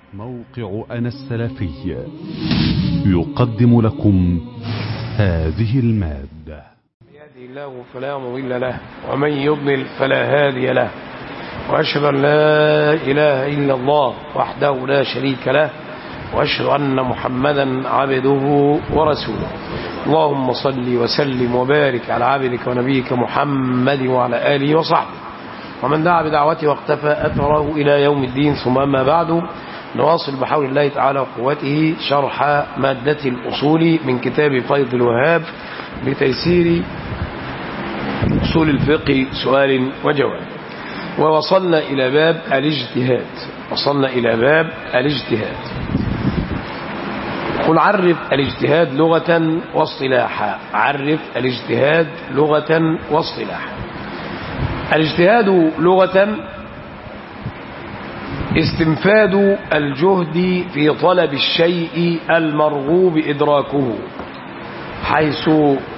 موقع أنا السلفي يقدم لكم هذه المادة. يهدي الله فلا مضل له ومن يضلل فلا هادي له، وأشهد أن لا إله إلا الله وحده لا شريك له، وأشهد أن محمدا عبده ورسوله. اللهم صل وسلم وبارك على عبدك ونبيك محمد وعلى آله وصحبه ومن دعا بدعوته واقتفى أثره إلى يوم الدين. ثم أما بعد، نواصل بحول الله تعالى وقوته شرح مادة الأصول من كتاب فيض الوهاب بتيسير أصول الفقه سؤال وجواب. ووصلنا إلى باب الاجتهاد. قل عرف الاجتهاد لغة واصطلاحا. الاجتهاد لغة استنفاد الجهد في طلب الشيء المرغوب إدراكه حيث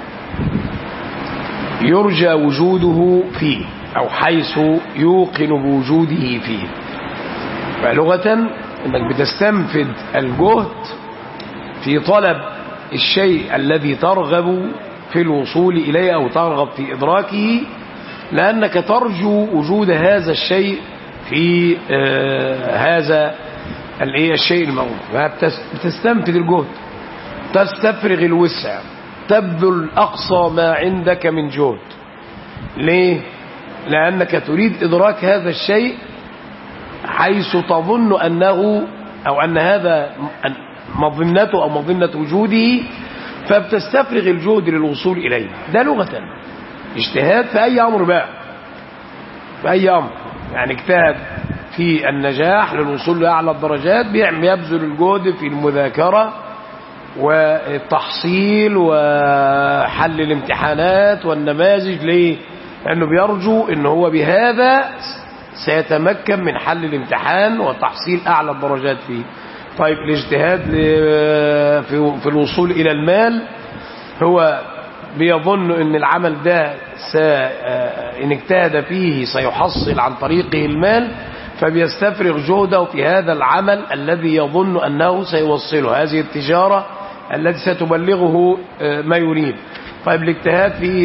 يرجى وجوده فيه أو حيث يوقن بوجوده فيه. فلغة أنك بتستنفد الجهد في طلب الشيء الذي ترغب في الوصول إليه أو ترغب في إدراكه، لأنك ترجو وجود هذا الشيء في هذا الشيء الموجود. بتستنفد الجهد، تستفرغ الوسع، تبذل أقصى ما عندك من جهد. ليه؟ لأنك تريد إدراك هذا الشيء حيث تظن أنه أو أن هذا مظنته أو مظنة وجوده، فبتستفرغ الجهد للوصول إليه. ده لغة اجتهاد في أي أمر بقى، في أي أمر، يعني اجتهد في النجاح للوصول لأعلى الدرجات، بيبذل الجهد في المذاكرة والتحصيل وحل الامتحانات والنماذج. ليه؟ لأنه بيرجو أنه هو بهذا سيتمكن من حل الامتحان وتحصيل أعلى الدرجات فيه. طيب الاجتهاد في الوصول إلى المال، هو بيظن أن العمل ده إن اجتهد فيه سيحصل عن طريقه المال، فبيستفرغ جهده في هذا العمل الذي يظن أنه سيوصله، هذه التجارة التي ستبلغه ما يريد. طيب الاجتهاد في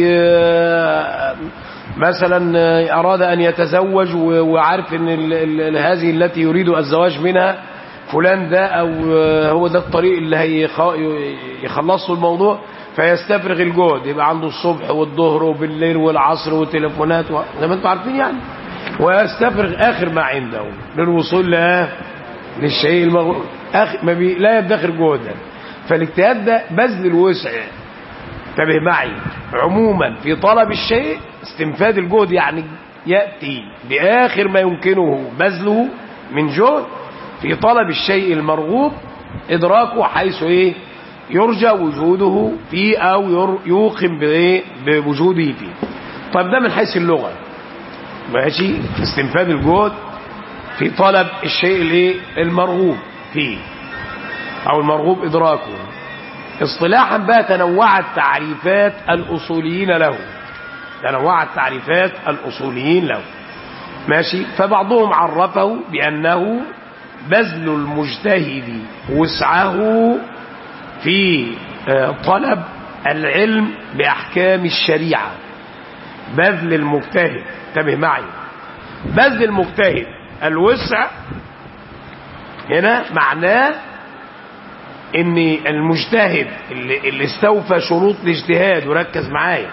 مثلا أراد أن يتزوج وعارف أن هذه التي يريد الزواج منها فلان ده، أو هو ده الطريق اللي يخلصه الموضوع، فيستفرغ الجهد، يبقى عنده الصبح والظهر وبالليل والعصر وتليفونات زي ما انتم عارفين يعني، ويستفرغ آخر ما عنده للوصول للشيء المغرور، لا يدخر جهدا. فالاجتهاد ده بذل الوسع، انتبه معي، عموما في طلب الشيء استنفاد الجهد، يعني يأتي بآخر ما يمكنه بذله من جهد في طلب الشيء المرغوب إدراكه حيث يرجى وجوده فيه أو يوقن بوجوده فيه. طيب ده من حيث اللغة، ماشي، استنفاد الجهد في طلب الشيء المرغوب فيه أو المرغوب إدراكه. اصطلاحا بقى تنوعت تعريفات الأصوليين له، ماشي. فبعضهم عرفه بأنه بذل المجتهد وسعه في طلب العلم بأحكام الشريعة. بذل المجتهد، انتبه معي، بذل المجتهد الوسع هنا معناه ان المجتهد اللي استوفى شروط الاجتهاد، وركز معايا،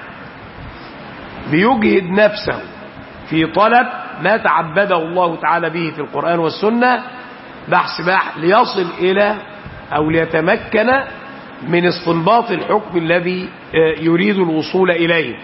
بيجهد نفسه في طلب ما تعبده الله تعالى به في القرآن والسنة بحث ليصل إلى أو ليتمكن من استنباط الحكم الذي يريد الوصول إليه،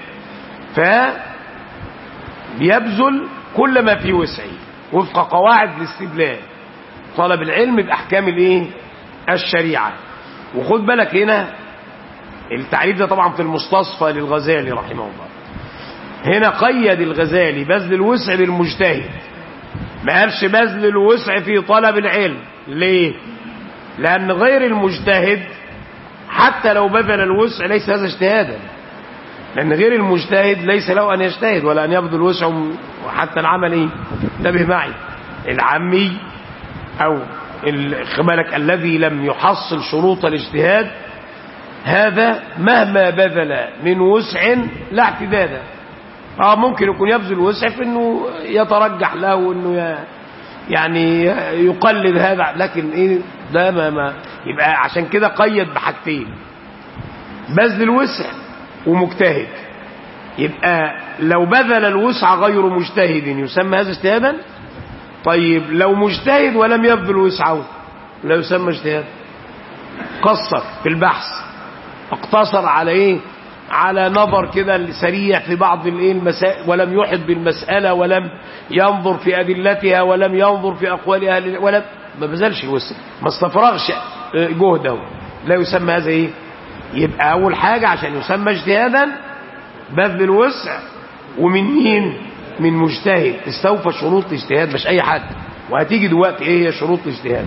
فبيبذل كل ما في وسعه وفق قواعد الاستدلال، طلب العلم بأحكام الشريعة. وخد بالك هنا التعريف ده طبعا في المستصفى للغزالي رحمه الله، هنا قيد الغزالي بذل الوسع للمجتهد، ما قالش بذل الوسع في طلب العلم. ليه؟ لأن غير المجتهد حتى لو بذل الوسع ليس هذا اجتهادا، لأن غير المجتهد ليس له أن يجتهد ولا أن يبذل وسعه. وحتى العمل انتبه معي، العامي أو بالك الذي لم يحصل شروط الاجتهاد هذا مهما بذل من وسع لا اعتداد. ممكن يكون يبذل وسع في انه يترجح له انه يعني يقلد هذا، لكن ايه ده ما يبقى عشان كده قيد بحاجتين: بذل الوسع ومجتهد. يبقى لو بذل الوسع غير مجتهد يسمى هذا اجتهادا. طيب لو مجتهد ولم يبذل وسعه لا يسمى اجتهاد. قصر في البحث، اقتصر على ايه؟ على نظر كده سريع في بعض المسائل، ولم يحط بالمسألة، ولم ينظر في أدلتها، ولم ينظر في أقوال أهل، ولا ما بذلش الوسع، ما استفرغش جهده، لا يسمى هذا ايه؟ يبقى أول حاجة عشان يسمى اجتهادا بذل الوسع، ومن مين؟ من مجتهد استوفى شروط الاجتهاد، مش أي حد. وهتيجي دلوقتي ايه هي شروط الاجتهاد.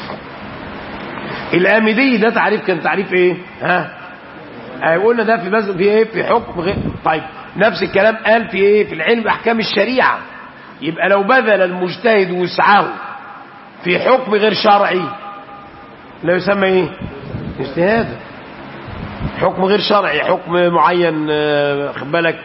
الآمدي ده تعريف، كان تعريف ايه؟ قلنا ده في بذل في ايه؟ في حكم غير. طيب نفس الكلام قال في ايه؟ في العلم بأحكام الشريعة. يبقى لو بذل المجتهد وسعه في حكم غير شرعي لا يسمى ايه؟ اجتهاد. حكم غير شرعي، حكم معين، خد بالك،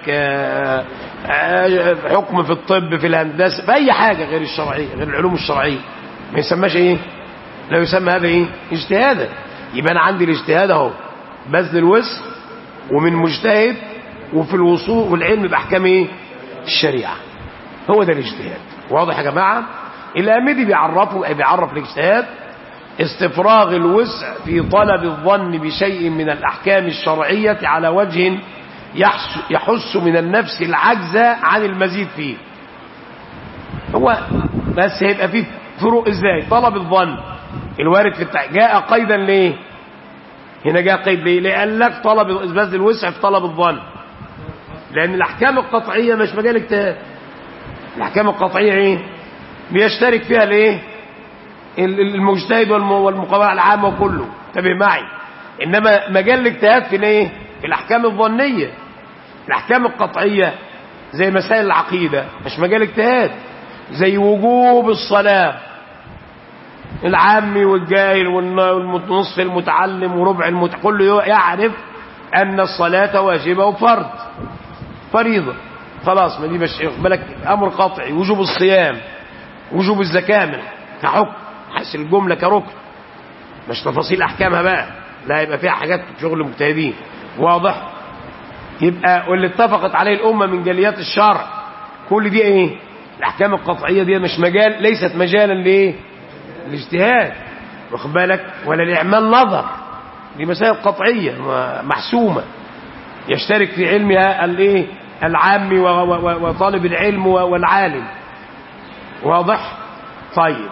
حكم في الطب، في الهندسة، في اي حاجة غير الشرعية، غير العلوم الشرعية، ما يسماش ايه؟ لا يسمى هذا ايه؟ اجتهادا. يبقى انا عندي الاجتهاد اهو بذل الوسع ومن مجتهد وفي الوصول والعلم باحكام ايه؟ الشريعة. هو ده الاجتهاد. واضح يا جماعة؟ الآمدي بيعرف الاجتهاد: استفراغ الوسع في طلب الظن بشيء من الأحكام الشرعية على وجه يحس من النفس العجز عن المزيد فيه. هو بس هيبقى فيه فروق ازاي؟ طلب الظن الوارد في جاء قيدا ليه؟ هنا جاء قيد ليه؟ لأن لك طلب بذل الوسع في طلب الظن، لأن الأحكام القطعية مش مجال اجتهاد. الأحكام القطعية ايه؟ بيشترك فيها الايه؟ المجتهد والمقابلة العامة وكله، انتبه معي. انما مجال الاجتهاد في الايه؟ في الاحكام الظنية. الاحكام القطعية زي مسائل العقيدة مش مجال اجتهاد، زي وجوب الصلاة، العامي والجاهل والنصف المتعلم وربع كله يعرف ان الصلاة واجبة وفرض فريضة، خلاص. ما دي مش بالك امر قطعي. وجوب الصيام، وجوب الزكاة كحكم، حس الجملة كركن، مش تفاصيل احكامها بقى، لا يبقى فيها حاجات شغل مجتهدين. واضح؟ يبقى واللي اتفقت عليه الامة من جليات الشرع كل دي ايه؟ الاحكام القطعية دي مش مجال، ليست مجالا لايه؟ الاجتهاد، واخد بالك؟ ولا لاعمال نظر، دي مسائل قطعية محسومة يشترك في علمها الايه؟ العامي وطالب العلم والعالم. واضح؟ طيب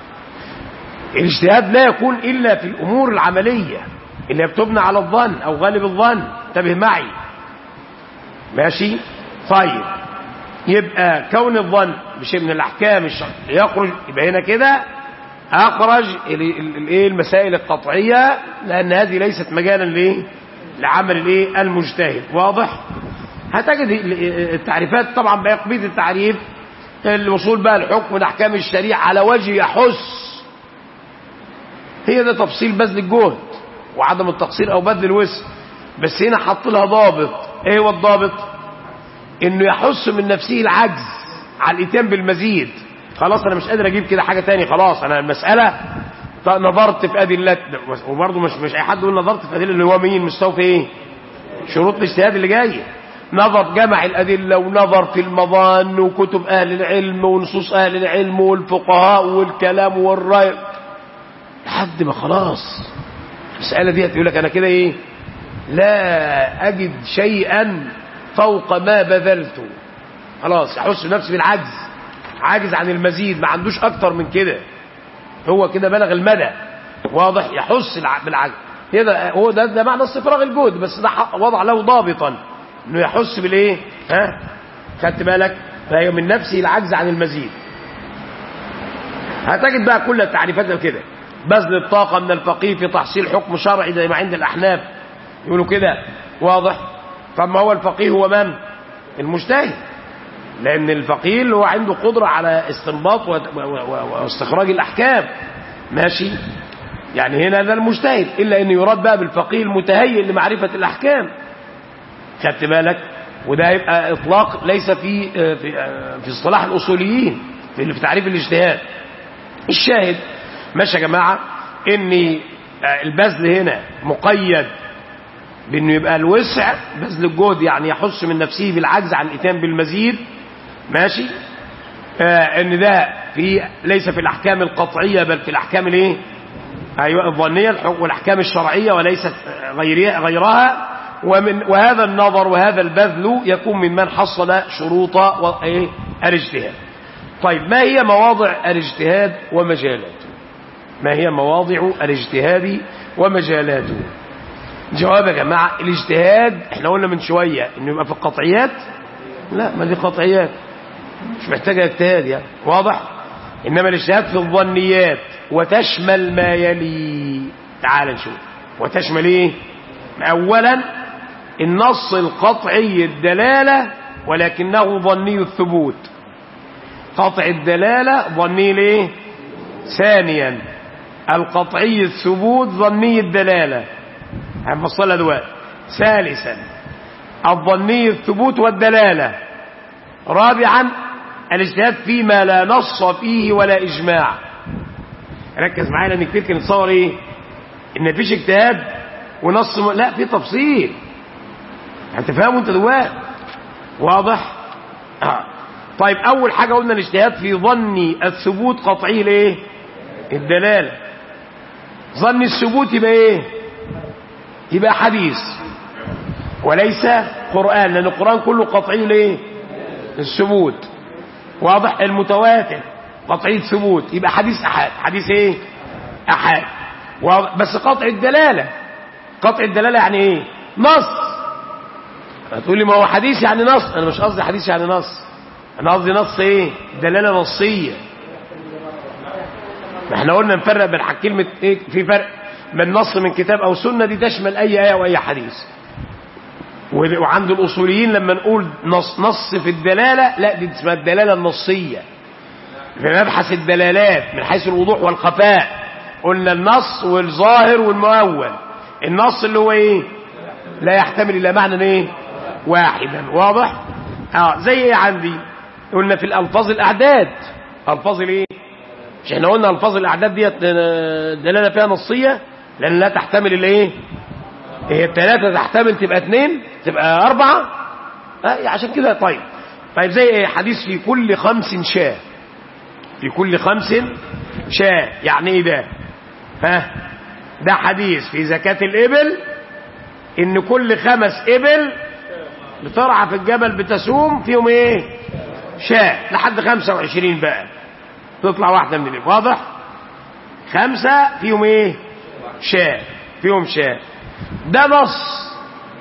الاجتهاد لا يكون إلا في الأمور العملية اللي بتبنى على الظن أو غالب الظن، انتبه معي، ماشي؟ طيب يبقى كون الظن بشيء من الأحكام الشرعية يخرج، يبقى هنا كده أخرج المسائل القطعية، لأن هذه ليست مجالا ليه؟ لعمل الايه؟ المجتهد. واضح؟ هتجد التعريفات طبعا بقية التعريف الوصول بقى الحكم من احكام الشريعة على وجه يحس، هي ده تفصيل بذل الجهد وعدم التقصير او بذل الوسع. بس هنا حط لها ضابط. ايه هو الضابط؟ انه يحس من نفسه العجز على الاتيان بالمزيد. خلاص انا مش قادر اجيب كده حاجة تاني، خلاص انا المسألة نظرت في ادلة، وبرضه مش اي حد يقول نظرت في ادلة، اللي هو مين؟ مستوفي ايه؟ شروط الاجتهاد اللي جايه. نظر جمع الأدلة ونظر في المظان وكتب أهل العلم ونصوص أهل العلم والفقهاء والكلام والرأي لحد ما خلاص المسألة دي يقول لك أنا كده إيه؟ لا أجد شيئا فوق ما بذلته. خلاص يحس نفسه بالعجز، عاجز عن المزيد، ما عندوش أكتر من كده، هو كده بلغ المدى. واضح؟ يحس بالعجز. هو ده معنى استفراغ الجهد، بس ده وضع له ضابطا انه يحس بالايه؟ خدت بالك؟ فهي من نفسه العجز عن المزيد. هتجد بقى كل التعريفات كده: بذل الطاقة من الفقيه في تحصيل حكم شرعي زي ما عند الأحناف يقولوا كده. واضح؟ طب ما هو الفقيه هو من؟ المجتهد، لأن الفقيه اللي هو عنده قدرة على استنباط واستخراج الأحكام. ماشي. يعني هنا ده المجتهد، إلا أن يراد بقى بالفقيه المتهيئ لمعرفة الأحكام. خدت بالك؟ وده يبقى إطلاق ليس في اصطلاح الأصوليين في تعريف الاجتهاد. الشاهد ماشي يا جماعة إن البذل هنا مقيد بأنه يبقى الوسع بذل الجهد، يعني يحس من نفسه بالعجز عن الإتيان بالمزيد. ماشي. ان ده ليس في الأحكام القطعية بل في الأحكام الايه؟ ايوه الظنية والأحكام الشرعية وليست غيرها. وهذا النظر وهذا البذل يكون ممن حصل شروط الاجتهاد. طيب ما هي مواضع الاجتهاد ومجالاته؟ ما هي مواضع الاجتهاد ومجالاته؟ جواب يا جماعة، الاجتهاد احنا قلنا من شوية انه يبقى في القطعيات. لا، ما دي قطعيات مش محتاجة اجتهاد يعني، واضح. انما الاجتهاد في الظنيات وتشمل ما يلي. تعال نشوف. وتشمل ايه؟ اولا النص القطعي الدلالة ولكنه ظني الثبوت. قطع الدلالة ظني ليه؟ ثانيا القطعي الثبوت ظني الدلالة، هنفصلها دلوقتي. ثالثا الظني الثبوت والدلالة. رابعا الاجتهاد فيما لا نص فيه ولا إجماع. ركز معايا لأن كتير كان يتصور إيه؟ إن مفيش اجتهاد ونص لا، في تفصيل. هتفهموا أنت دلوقتي، واضح؟ طيب أول حاجة قلنا الاجتهاد في ظن الثبوت قطعي لإيه؟ الدلالة. ظن الثبوت يبقى إيه؟ يبقى حديث وليس قرآن، لأن القرآن كله قطعي لإيه؟ الثبوت، واضح. المتواتر قطعي الثبوت يبقى حديث أحاد. حديث إيه؟ أحاد. بس قطع الدلالة، قطع الدلالة يعني إيه؟ نص. هتقول لي ما هو حديث يعني نص. أنا مش قصدي حديث يعني نص، أنا قصدي نص إيه؟ دلالة نصية. احنا قلنا نفرق بين كلمة إيه؟ في فرق بين نص من كتاب أو سنة، دي تشمل أي آية وأي حديث. وعند الأصوليين لما نقول نص في الدلالة، لا دي اسمها الدلالة النصية. في مبحث الدلالات من حيث الوضوح والخفاء قلنا النص والظاهر والمؤول. النص اللي هو ايه؟ لا يحتمل الا معنى ايه؟ واحدا، واضح. زي ايه عندي؟ قلنا في الالفاظ الاعداد. الفاظ الايه؟ مش احنا قلنا الفاظ الاعداد ديت دلاله فيها نصيه لان لا تحتمل الا ايه؟ هي الثلاثه تحتمل تبقى 2 تبقى 4. عشان كده. طيب زي ايه؟ حديث في كل 5 شاة. في كل 5 شاة يعني ايه ده؟ ده حديث في زكاة الإبل، إن كل 5 إبل بترعى في الجبل بتسوم فيهم إيه؟ شاة. لحد 25 بقى تطلع واحدة من الإبل، واضح؟ 5 فيهم إيه؟ شاة، فيهم شاة. ده نص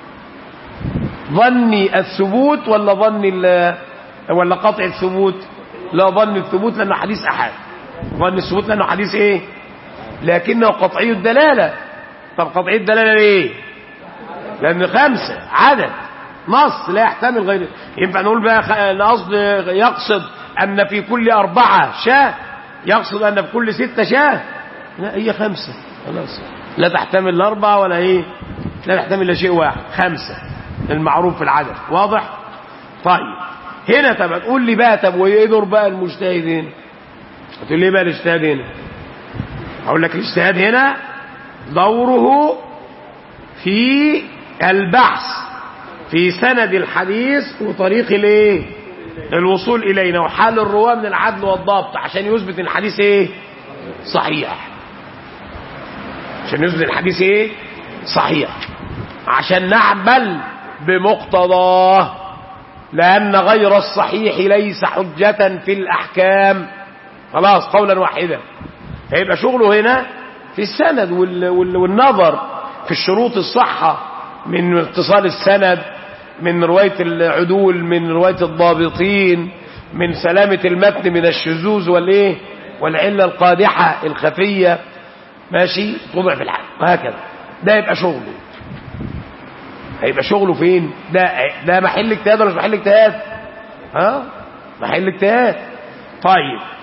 ظني الثبوت ولا قطع الثبوت؟ لا، ظن الثبوت لأنه حديث أحد. ظن الثبوت لأنه حديث إيه؟ لكنه قطعي الدلالة. طب قطعي الدلالة ليه؟ لأن 5 عدد نص لا يحتمل غير. ينفع نقول بقى القصد يقصد أن في كل 4 شاة، يقصد أن في كل 6 شاة؟ لا، هي 5 خلاص، لا تحتمل ال4 ولا إيه؟ لا تحتمل إلا شيء واحد، 5 المعروف في العدد، واضح؟ طيب هنا طب تقول لي بقى طب وايه دور بقى المجتهد هنا؟ تقول لي بقى الاجتهاد هنا؟ اقول لك الاجتهاد هنا دوره في البحث في سند الحديث وطريق الايه؟ الوصول الينا وحال الرواه من العدل والضبط عشان يثبت ان الحديث ايه؟ صحيح. عشان يثبت الحديث ايه؟ صحيح، عشان نعمل بمقتضاه، لأن غير الصحيح ليس حجة في الأحكام. خلاص قولا واحدا. هيبقى شغله هنا في السند والنظر في الشروط الصحة من اتصال السند، من رواية العدول، من رواية الضابطين، من سلامة المتن من الشذوذ والإيه والعلة القادحة الخفية. ماشي، توضع في الحال وهكذا. ده يبقى شغله. هيبقى شغله فين؟ ده محل اجتهاد ولا مش محل اجتهاد؟ محل اجتهاد. طيب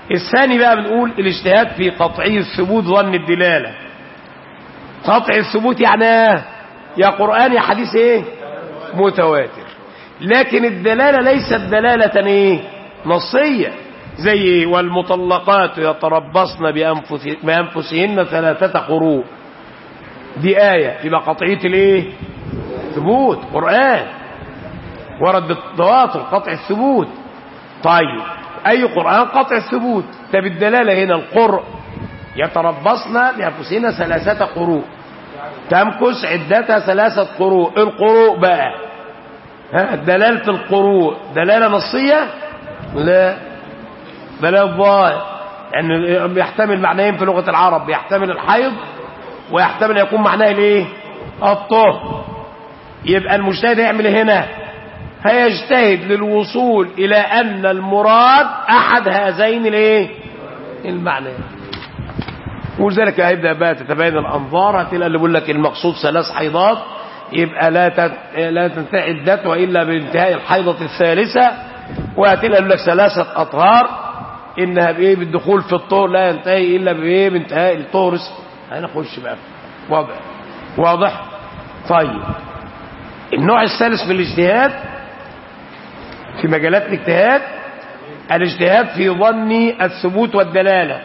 الثاني بقى بنقول الاجتهاد في قطعي الثبوت ظن الدلالة. قطع الثبوت يعني يا قرآن يا حديث ايه متواتر، لكن الدلالة ليست دلالة ايه نصية، زي والمطلقات يتربصن بأنفسهن 3 قروء، دي آية يبقى قطعية الايه ثبوت قرآن ورد بالتواتر قطع الثبوت. طيب اي قرآن قطع الثبوت؟ طب الدلالة هنا القرء يتربصن بأنفسهن 3 قروء، تمكث عدتها 3 قروء. القروء بقى دلالة القروء دلالة نصية؟ لا، دلالة ظاهر، يعني بيحتمل معنيين في لغة العرب، بيحتمل الحيض ويحتمل يكون معناه الايه الطهر. يبقى المجتهد يعمل هنا هيجتهد للوصول الى ان المراد احد هذين الايه المعنى، ولذلك هيبدا بقى تتبين الانظار. هتلاقي اللي بيقول لك المقصود 3 حيضات يبقى لا تنتهي عدتها الا بانتهاء الحيضه الثالثه، وهتلاقي يقول لك 3 اطهار انها بايه بالدخول في الطهر لا ينتهي الا بايه بانتهاء الطهر. هنخش بقى واضح. طيب النوع الثالث من الاجتهاد في مجالات الاجتهاد الاجتهاد في ظن الثبوت والدلالة.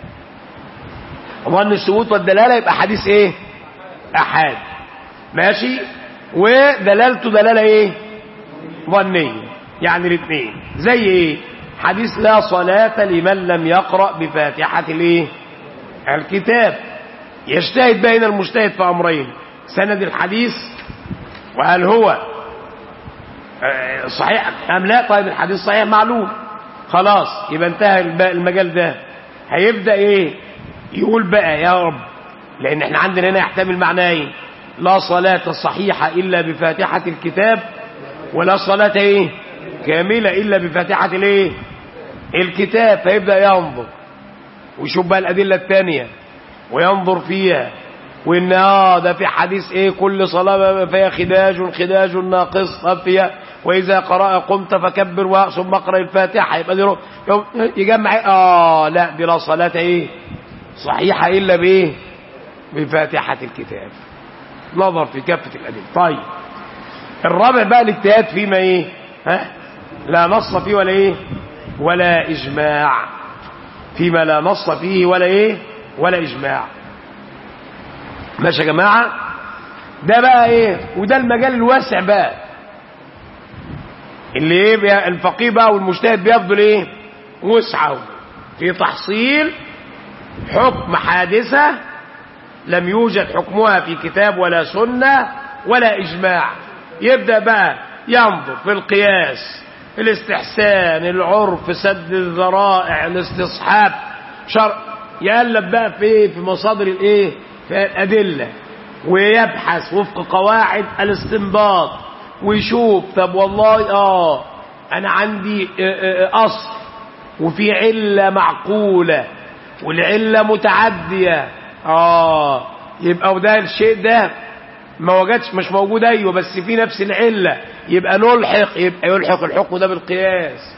ظن الثبوت والدلالة يبقى حديث ايه احاد ماشي، ودلالته دلالة ايه ظنية، يعني الاثنين. زي ايه حديث لا صلاة لمن لم يقرأ بفاتحة الايه الكتاب. يجتهد بين المجتهد في امرين، سند الحديث وهل هو صحيح ام لا. طيب الحديث صحيح معلوم خلاص يبقى انتهى المجال ده. هيبدأ ايه يقول بقى يا رب، لان احنا عندنا هنا يحتمل معناين، لا صلاة صحيحة الا بفاتحة الكتاب، ولا صلاة ايه كاملة الا بفاتحة الايه الكتاب. فيبدأ ينظر ويشوف بقى الادلة الثانية وينظر فيها، وان ده في حديث ايه كل صلاة فيها خداج ناقص فيها، واذا قمت فكبر ثم اقرأ الفاتحة. يبقى دي يجمع لا دي لا صلاة ايه صحيحة الا بايه بفاتحة الكتاب. نظر في كافة الادلة. طيب الرابع بقى الاجتهاد فيما ايه لا نص فيه ولا ايه ولا اجماع، فيما لا نص فيه ولا ايه ولا اجماع. ماشي يا جماعة، ده بقى ايه وده المجال الواسع بقى اللي ايه الفقيه بقى والمجتهد بيفضل ايه وسعه في تحصيل حكم حادثة لم يوجد حكمها في كتاب ولا سنة ولا اجماع. يبدأ بقى ينظر في القياس، الاستحسان، العرف، سد الذرائع، الاستصحاب، يقلب بقى في مصادر الايه في الادله، ويبحث وفق قواعد الاستنباط، ويشوف طب والله انا عندي اصل وفي عله معقوله والعله متعديه يبقى وده الشيء ده ما وجدش مش موجود ايوه بس في نفس العله، يبقى يبقى يلحق الحكم ده بالقياس.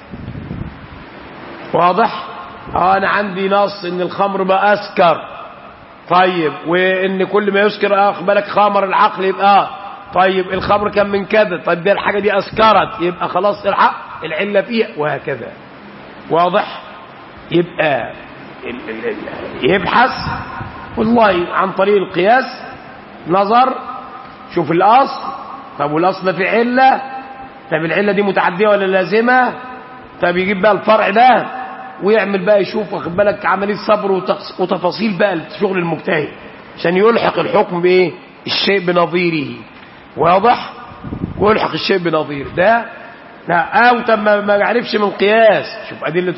واضح؟ انا عندي نص ان الخمر بقى اسكر، طيب وان كل ما يسكر بالك خمر العقل، يبقى طيب الخمر كان من كذا، طيب ده الحاجه دي اسكرت، يبقى خلاص الحق العله فيها، وهكذا. واضح؟ يبقى يبحث والله عن طريق القياس، نظر شوف الاصل، طب والاصل في عله، طب العله دي متعديه ولا لازمه، طب يجيب بقى الفرع ده ويعمل بقى يشوف واخد بالك عمليه صبر وتفاصيل بقى شغل المجتهد عشان يلحق الحكم بايه الشيء بنظيره. واضح؟ ويلحق الشيء بنظيره ده لا طب ما يعرفش من قياس، شوف ادله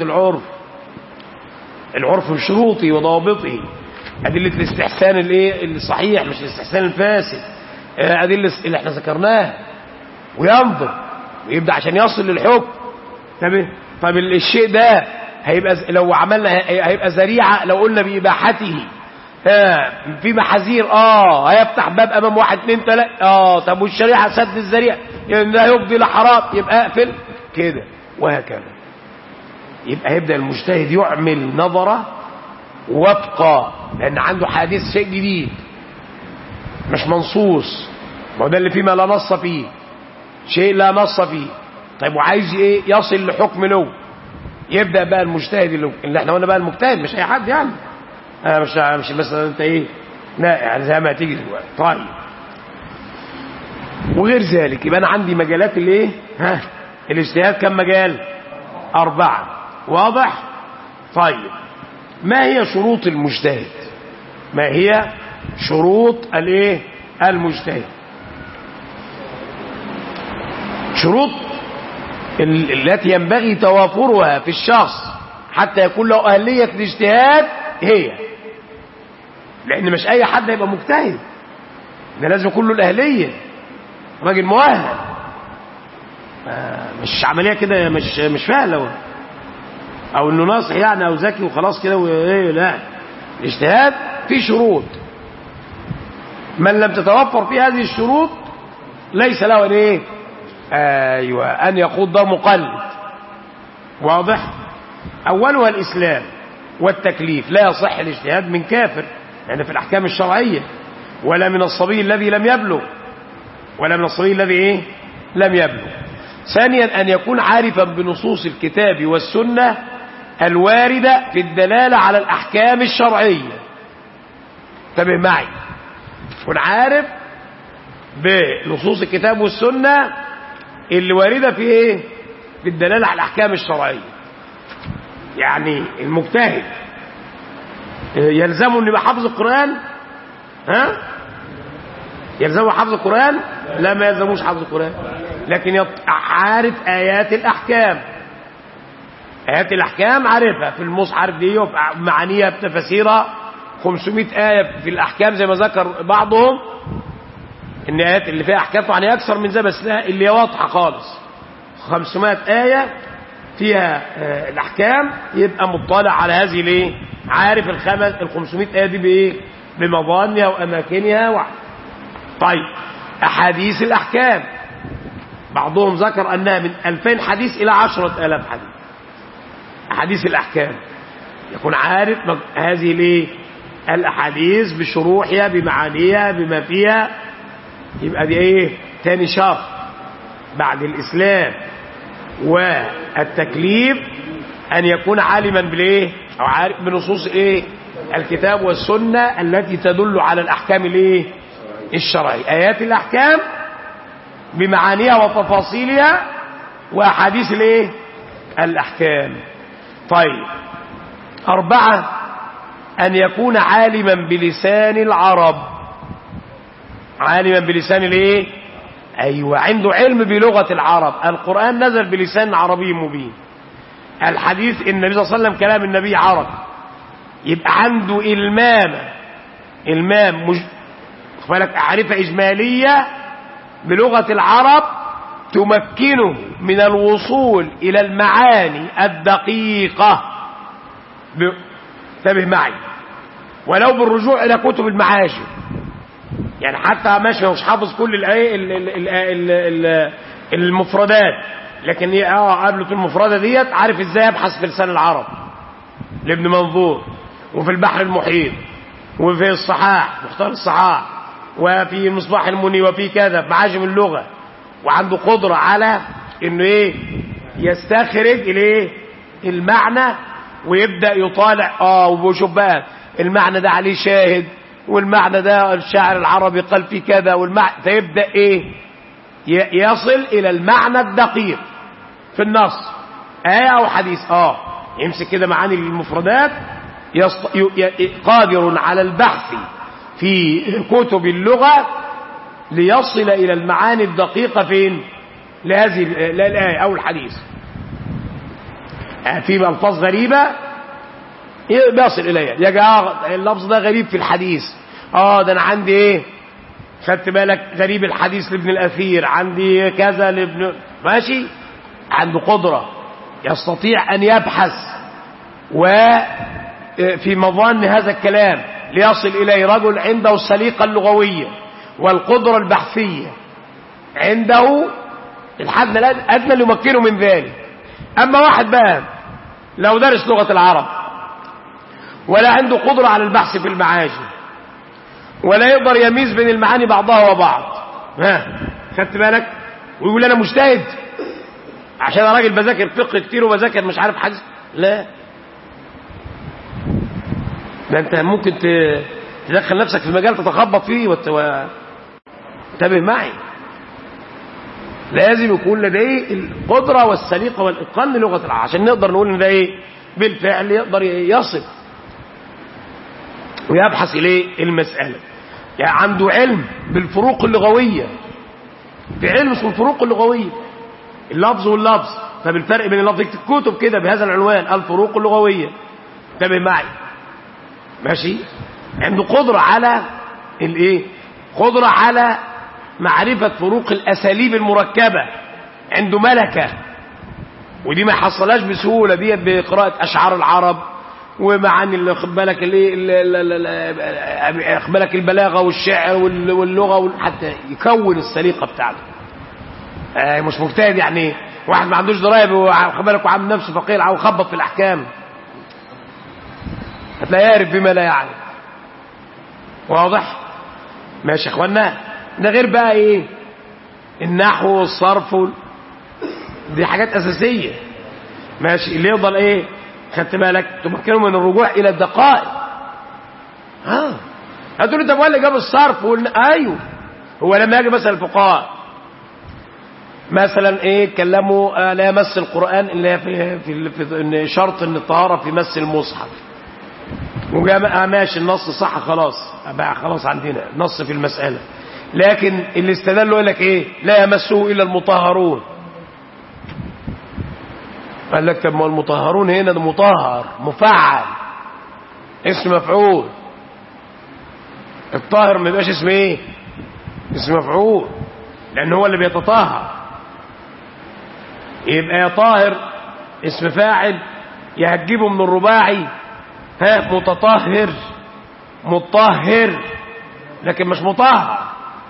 العرف بشروطه وضوابطه، ادله الاستحسان الايه الصحيح مش الاستحسان الفاسد، ادله اللي احنا ذكرناها، وينظر ويبدا عشان يصل للحكم. طب الشيء ده هيبقى لو عملنا هيبقى ذريعه لو قلنا باباحته، في محاذير هيفتح باب امام 1 2 3 طب والشريعه سد الذريعه ده يفضي لحرام، يبقى اقفل كده، وهكذا. يبقى هيبدأ المجتهد يعمل نظرة وابقى، لأن عنده حديث شيء جديد مش منصوص، ما هو ده اللي فيه ما لا نص فيه، شيء لا نص فيه. طيب وعايز ايه؟ يصل لحكم له. يبدأ بقى المجتهد اللي احنا قلنا بقى المجتهد مش اي حد يعني، انا مش مثلا انت ايه، لا يعني زي ما تيجي دلوقتي. طيب وغير ذلك يبقى انا عندي مجالات الايه، الاجتهاد كم مجال؟ 4. واضح؟ طيب ما هي شروط المجتهد؟ ما هي شروط الايه المجتهد؟ شروط التي ينبغي توافرها في الشخص حتى يكون له أهلية الاجتهاد هي، لأن مش أي حد يبقى مجتهد، ده لازم يكون له الأهلية، راجل مؤهل، مش عملية كده مش فاهلة أو إنه ناصح يعني أو ذكي وخلاص كده وإيه. لا، الاجتهاد فيه شروط، من لم تتوفر فيه هذه الشروط ليس له إيه، أيوة، أن يخوض ده مقلد. واضح؟ أولها الإسلام والتكليف، لا يصح الاجتهاد من كافر يعني في الأحكام الشرعية، ولا من الصبي الذي لم يبلغ، ولا من الصبي الذي إيه لم يبلغ. ثانيا أن يكون عارفا بنصوص الكتاب والسنة الواردة في الدلالة على الأحكام الشرعية. انتبه معي، يكون عارف بنصوص الكتاب والسنة اللي واردة في ايه، في الدلالة على الأحكام الشرعية. يعني المجتهد يلزمه ان يبقى حافظ القرآن؟ يلزمه حافظ القرآن؟ لا، ما يلزموش حافظ القرآن، لكن عارف آيات الأحكام. آيات الأحكام عارفها في المصحف دي معانيها بتفاسيرها، 500 آية في الأحكام زي ما ذكر بعضهم، ان آيات اللي فيها أحكام يعني أكثر من ذا، بس اللي هي واضحة خالص 500 آية فيها الأحكام، يبقى مطلع على هذه ليه، عارف ال 500 آية دي بإيه، بمضانها وأماكنها طيب أحاديث الأحكام بعضهم ذكر أنها من 2000 حديث إلى 10,000 حديث. أحاديث الأحكام يكون عارف هذه ليه الأحاديث بشروحها بمعانيها بما فيها. يبقى دي ايه تاني شرط بعد الإسلام والتكليف، أن يكون عالما بالايه أو عارف بنصوص ايه الكتاب والسنة التي تدل على الأحكام الايه الشرعية، آيات الأحكام بمعانيها وتفاصيلها وأحاديث الايه الأحكام. طيب 4 أن يكون عالما بلسان العرب. عالما بلسان الايه، ايوه، عنده علم بلغة العرب. القرآن نزل بلسان عربي مبين، الحديث النبي صلى الله عليه وسلم كلام النبي عربي، يبقى عنده إلمام بالك معرفة إجمالية بلغة العرب تمكنه من الوصول إلى المعاني الدقيقة. انتبه معي، ولو بالرجوع إلى كتب المعاجم، يعني حتى ماشي مش حافظ كل المفردات، لكن قبل المفردة ديت عارف ازاي يبحث في لسان العرب لابن منظور، وفي البحر المحيط، وفي الصحاح مختار الصحاح، وفي مصباح المني، وفي كذا في معاجم اللغة، وعنده قدرة على انه ايه يستخرج الايه المعنى ويبدأ يطالع وبيشوف بقى المعنى ده عليه شاهد، والمعنى ده الشاعر العربي قال فيه كذا، فيبدأ ايه يصل الى المعنى الدقيق في النص، آية او حديث. يمسك كده معاني المفردات، قادر على البحث في كتب اللغة ليصل الى المعاني الدقيقة فين لهذه الآية او الحديث. في ألفاظ غريبة بيصل إليها، يجي اللفظ ده غريب في الحديث، ده أنا عندي إيه، خدت بالك، غريب الحديث لابن الأثير، عندي كذا لابن، ماشي، عنده قدرة يستطيع أن يبحث وفي مظان هذا الكلام ليصل إليه رجل عنده السليقة اللغوية والقدرة البحثية، عنده الحد الأدنى اللي يمكنه من ذلك. أما واحد بقى لو دارس لغة العرب ولا عنده قدرة على البحث في المعاجم ولا يقدر يميز بين المعاني بعضها وبعض، خدت بالك؟ ويقول انا مجتهد عشان انا راجل بذاكر فقه كتير وبذاكر مش عارف حاجه، لا، ده انت ممكن تدخل نفسك في المجال تتخبط فيه انتبه معي. لازم يكون لديه القدره والسليقه والاتقان للغه العرب عشان نقدر نقول ان ده ايه بالفعل يقدر يصف ويبحث اليه المساله. يعني عنده علم بالفروق اللغويه، في علم اسمه الفروق اللغويه، اللفظ واللفظ، فبالفرق بين اللفظ يكتب كتب كده بهذا العنوان الفروق اللغويه، انتبه معي ماشي. عنده قدره على الايه، قدره على معرفه فروق الاساليب المركبه، عنده ملكه، ودي ما يحصلهاش بسهوله ديت بقراءه اشعار العرب ومعاني اللي خد بالك الايه خد بالك البلاغه والشعر واللغه حتى يكون السليقه بتاعته. مش مجتهد يعني واحد ما عندوش ضرايب وخد بالك وعامل نفسه فقير او خبط في الاحكام، هتلاقيه يعرف بما لا يعرف. واضح؟ ماشي يا اخوانا. ده غير بقى ايه النحو والصرف دي حاجات اساسيه ماشي. اللي يفضل ايه خدت بالك تمكنه من الرجوع الى الدقائق. هتقول لي طب ولا جاب الصرف ايوه، هو لما يجي مثلا الفقهاء مثلا ايه اتكلموا لا يمس القران الا في شرط ان الطهاره في مس المصحف، وجاء ماشي النص صح خلاص بقى خلاص عندنا نص في المساله، لكن اللي استدلوا يقول لك ايه لا يمسه الا المطهرون. قال لك طب ما المطهرون هنا ده مطهر مفعل اسم مفعول، الطاهر ما يبقاش اسم ايه اسم مفعول لان هو اللي بيتطهر، يبقى يا طاهر اسم فاعل يا هتجيبه من الرباعي متطهر مطهر لكن مش مطهر.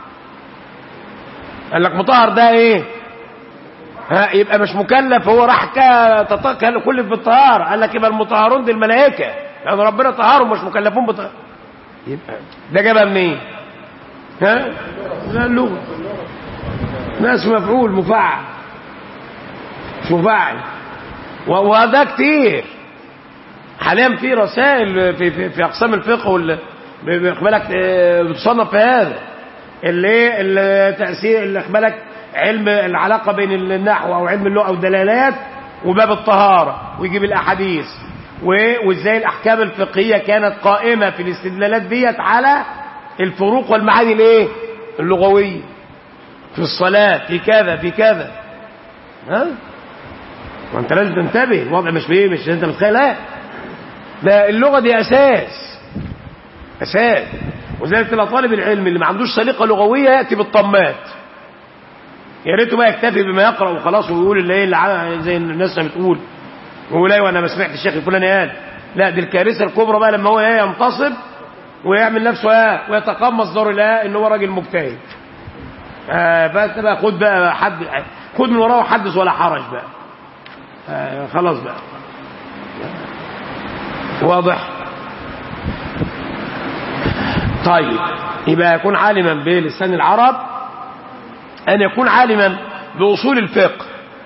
قال لك مطهر ده ايه يبقى مش مكلف، هو راح كلف بالطهارة. قال لك يبقى المطهرون دي الملائكة يعني ربنا طهرهم مش مكلفون بطهارة. يبقى ده جابها منين؟ لا اللغة ناس مفعول مفعل مش مفعل. وهذا كتير حاليا في رسائل في اقسام الفقه بالك بتصنف في هذا اللي التأثير اللي بالك علم العلاقة بين النحو او علم اللغة او الدلالات وباب الطهارة، ويجيب الاحاديث وازاي الاحكام الفقهية كانت قائمة في الاستدلالات ديت على الفروق والمعاني الايه اللغوية في الصلاة في كذا في كذا. وانت لازم تنتبه الوضع مش بايه مش انت متخيل، لا ده اللغة دي اساس. وذلك تلاقي طالب العلم اللي ما عندوش سليقة لغوية يأتي بالطمات، يا ريته بقى يكتفي بما يقرأ وخلاص ويقول اللي زي الناس ما بتقول ويقول ايوه انا ما سمعت الشيخ الفلاني قال. لا دي الكارثة الكبرى بقى لما هو ينتصب ويعمل نفسه ويتقمص دور ان هو راجل مجتهد. بس بقى خد بقى خد من وراه حدث ولا حرج بقى. خلاص بقى واضح. طيب يبقى يكون عالما بلسان العرب، أن يكون عالما بأصول الفقه.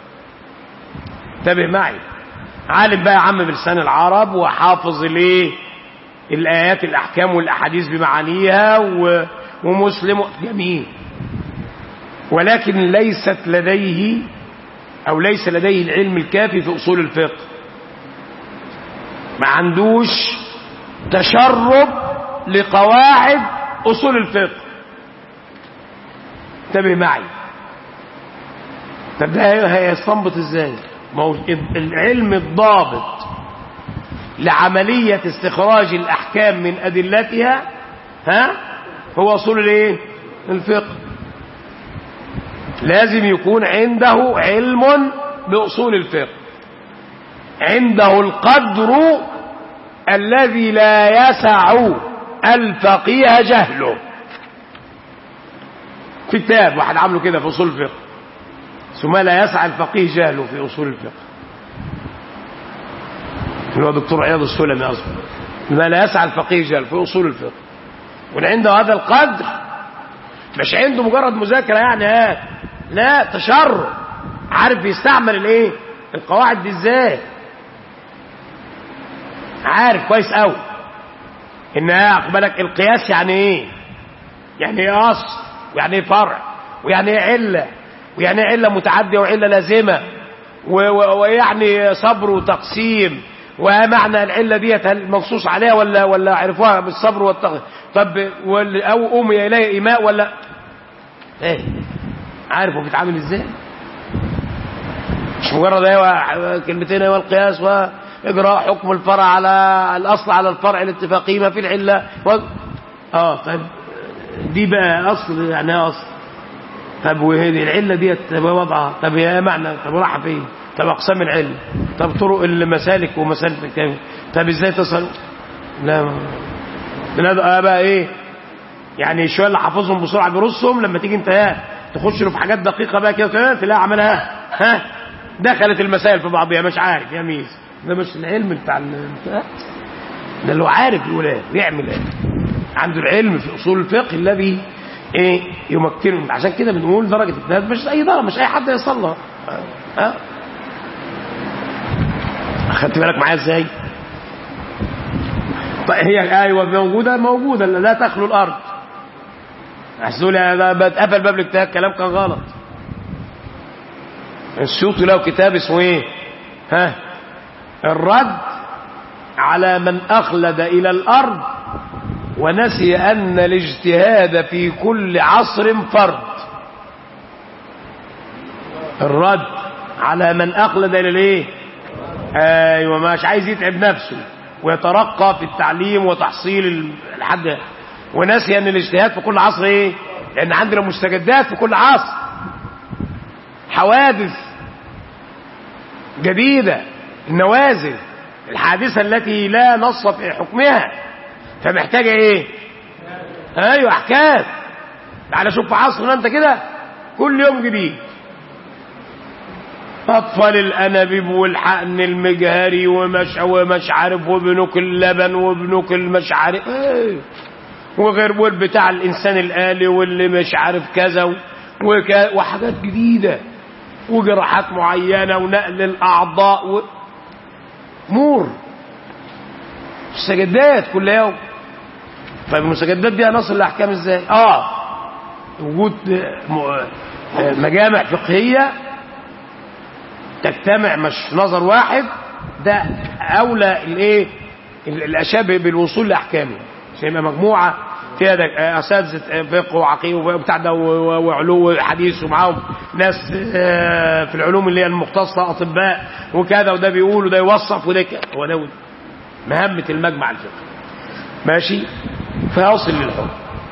انتبه معي، عالم بقى يا عم بلسان العرب وحافظ الآيات الأحكام والأحاديث بمعانيها ومسلم جميل، ولكن ليس لديه العلم الكافي في أصول الفقه، ما عندوش تشرب لقواعد أصول الفقه. انتبه معي. طب ده هيستنبط ازاي؟ ما هو العلم الضابط لعملية استخراج الأحكام من أدلتها هو أصول الايه الفقه. لازم يكون عنده علم بأصول الفقه، عنده القدر الذي لا يسع الفقيه جهله. في كتاب واحد عامله كده في أصول الفقه ثم لا يسع الفقيه جهله في أصول الفقه. اللي هو دكتور عياض السلمي أصلا، ما لا يسعى الفقيه جال في أصول الفقه، وعنده هذا القدر، مش عنده مجرد مذاكرة يعني لا، تشرع، عارف يستعمل الايه القواعد دي ازاي، عارف كويس قوي انها اقبلك القياس يعني ايه، يعني ايه اصل، ويعني ايه فرع، ويعني ايه عله، ويعني ايه عله متعديه وعله لازمه، ويعني صبر وتقسيم، ومعنى العله ديت هل منصوص عليها ولا عرفوها بالصبر والتقسيم، طب او امي اليه ايماء ولا ايه، عارف هو بيتعامل ازاي، مش مجرد كلمتين ايوه القياس واجراء حكم الفرع على الاصل على الفرع الاتفاقي ما في العله طيب دي بقى اصل يعني اصل، طب وهذه العله دي وضعها، طب هي معنى، طب راح فين، طب اقسام العله، طب طرق المسالك ومسالك الكلام، طب ازاي تصل، لا بقى ايه يعني شويه اللي حافظهم بسرعه بيرصهم، لما تيجي انت تخش له في حاجات دقيقه بقى كده تلاقي عملها دخلت المسائل في بعضها مش عارف يميز، ده مش العلم بتاع ده اللي هو عارف يقول ايه ويعمل ايه، عنده العلم في اصول الفقه الذي يمكنه، عشان كده بنقول درجه الاجتهاد مش اي درجه، مش اي حد يوصل لها. اخدت بالك معايا ازاي؟ طيب هي ايوه موجوده لا تخلو الارض، احسوا لي بتقفل باب الاجتهاد، كلام كان غلط. السيوطي له كتاب اسمه ايه الرد على من اخلد الى الارض ونسي ان الاجتهاد في كل عصر فرض. الرد على من اخلد الى الايه ايوه مش عايز يتعب نفسه ويترقى في التعليم وتحصيل الحد، ونسي ان الاجتهاد في كل عصر ايه، لان عندنا مستجدات في كل عصر، حوادث جديدة، النوازل، الحادثة التي لا نص في حكمها، فمحتاجة ايه ايوه احكام. تعالى شوف في عصرنا انت كده كل يوم جديد، اطفال الانابيب والحقن المجهري ومش عارف وبنوك اللبن وبنوك المش عارف وغير بتاع الانسان الالي واللي مش عارف كذا وحاجات جديده وجراحات معينه ونقل الاعضاء امور مستجدات كل يوم. فالمستجدات دي هنصل لاحكام ازاي؟ وجود مجامع فقهيه تجتمع مش نظر واحد، ده اولى الايه الاشياء بالوصول لاحكامه، عشان يبقى مجموعه فيها اساتذه فقه وعقيده وبتاع ده وعلوم حديث، ومعاهم ناس في العلوم اللي هي المختصه اطباء وكذا، وده بيقول وده يوصف وده هو ده مهمه المجمع الفقهي ماشي، فيصل للحكم.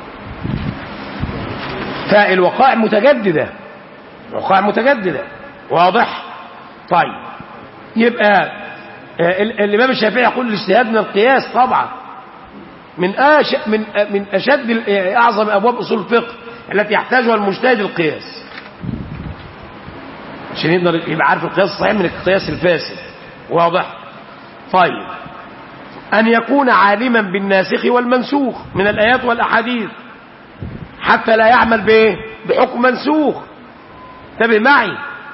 فالوقائع متجدده، وقائع متجدده واضح. طيب يبقى الامام الشافعي يقول الاجتهاد من القياس طبعا من اشد اعظم ابواب اصول الفقه التي يحتاجها المجتهد القياس، عشان يقدر يبقى عارف القياس الصحيح من القياس الفاسد واضح. طيب ان يكون عالما بالناسخ والمنسوخ من الايات والاحاديث حتى لا يعمل بحكم منسوخ، انتبه معي،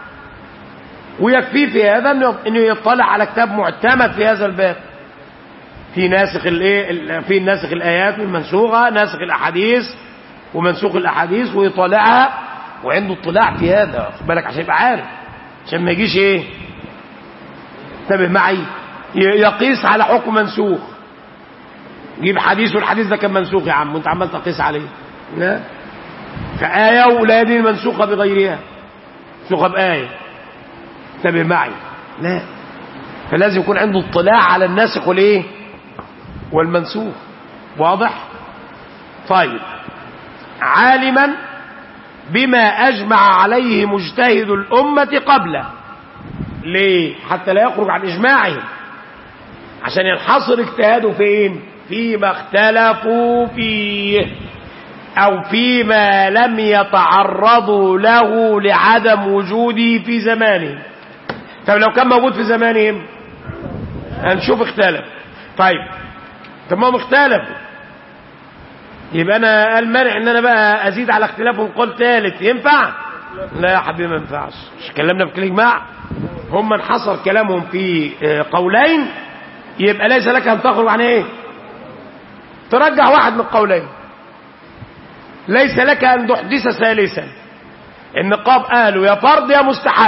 ويكفي في هذا انه يطلع على كتاب معتمد في هذا الباب، في ناسخ الايات والمنسوخه، ناسخ الاحاديث ومنسوخ الاحاديث، ويطالعها وعنده اطلاع في هذا، خد بالك عشان يبقى عارف، عشان ما يجيش انتبه معي يقيس على حكم منسوخ، يجيب حديث والحديث ده كان منسوخ يا عم وانت عمال تقيس عليه، لا، فآية ولا دي منسوخه بغيرها، منسوخه بآية، انتبه معي، لا، فلازم يكون عنده اطلاع على الناسخ والمنسوخ واضح. طيب عالما بما اجمع عليه مجتهد الامه قبله، ليه؟ حتى لا يخرج عن اجماعهم، عشان ينحصر اجتهاده فين؟ فيما اختلفوا فيه او فيما لم يتعرضوا له لعدم وجوده في زمانهم. طب لو كان موجود في زمانهم هنشوف اختلف. طيب تمام اختلفوا، يبقى انا المانع ان انا بقى ازيد على اختلافهم قول ثالث ينفع؟ لا يا حبيبي ما ينفعش. مش كلامنا في الاجماع هم انحصر كلامهم في قولين، يبقى ليس لك ان تخرج عن ايه؟ ترجح واحد من القولين. ليس لك ان تحدث ثالثا. النقاب قالوا يا فرض يا مستحب.